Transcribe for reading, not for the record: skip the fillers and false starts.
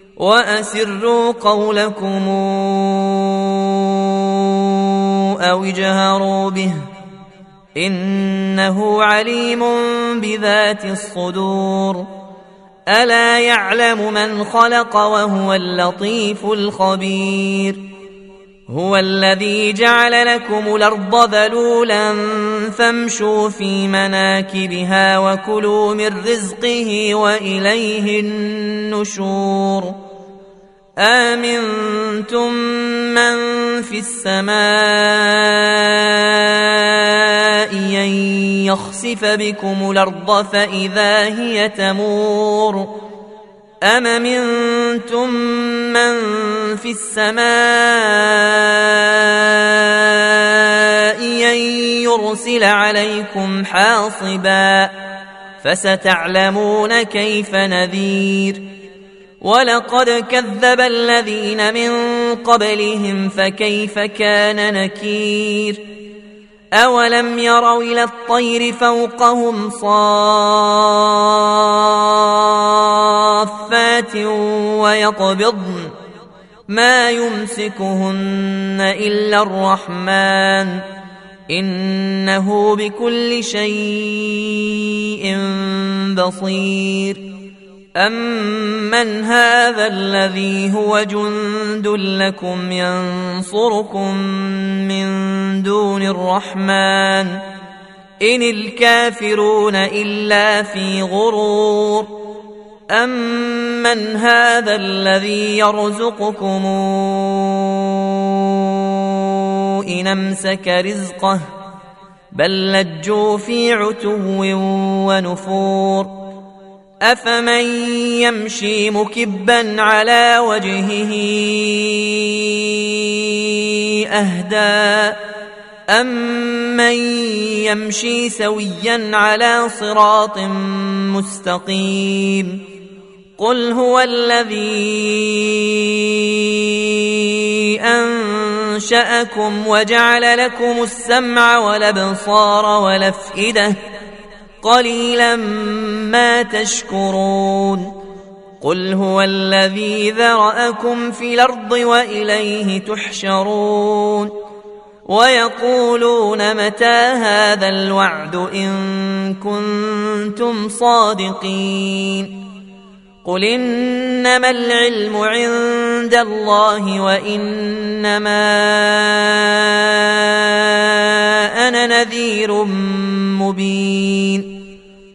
وأسروا قولكم أو اجهروا به إنه عليم بذات الصدور ألا يعلم من خلق وهو اللطيف الخبير هو الذي جعل لكم الأرض ذلولا فامشوا في مناكبها وكلوا من رزقه وإليه النشور آمنتم من في السماء أن يخسف بكم الأرض فإذا هي تمور أم أمنتم من في السماء أن يرسل عليكم حاصبا فستعلمون كيف نذير ولقد كذب الذين من قبلهم فكيف كان نكير أولم يروا إلى الطير فوقهم صافات ويقبضن ما يمسكهن إلا الرحمن إنه بكل شيء بصير أمن هذا الذي هو جند لكم ينصركم من دون الرحمن إن الكافرون إلا في غرور أمن هذا الذي يرزقكم إن أمسك رزقه بل لجوا في عتو ونفور أفمن يمشي مكبا على وجهه أهدى أمن يمشي سويا على صراط مستقيم قل هو الذي أنشأكم وجعل لكم السمع والأبصار والأفئدة قليلا ما تشكرون قل هو الذي ذرأكم في الأرض وإليه تحشرون ويقولون متى هذا الوعد إن كنتم صادقين قل إنما العلم عند الله وإنما أنا نذير مبين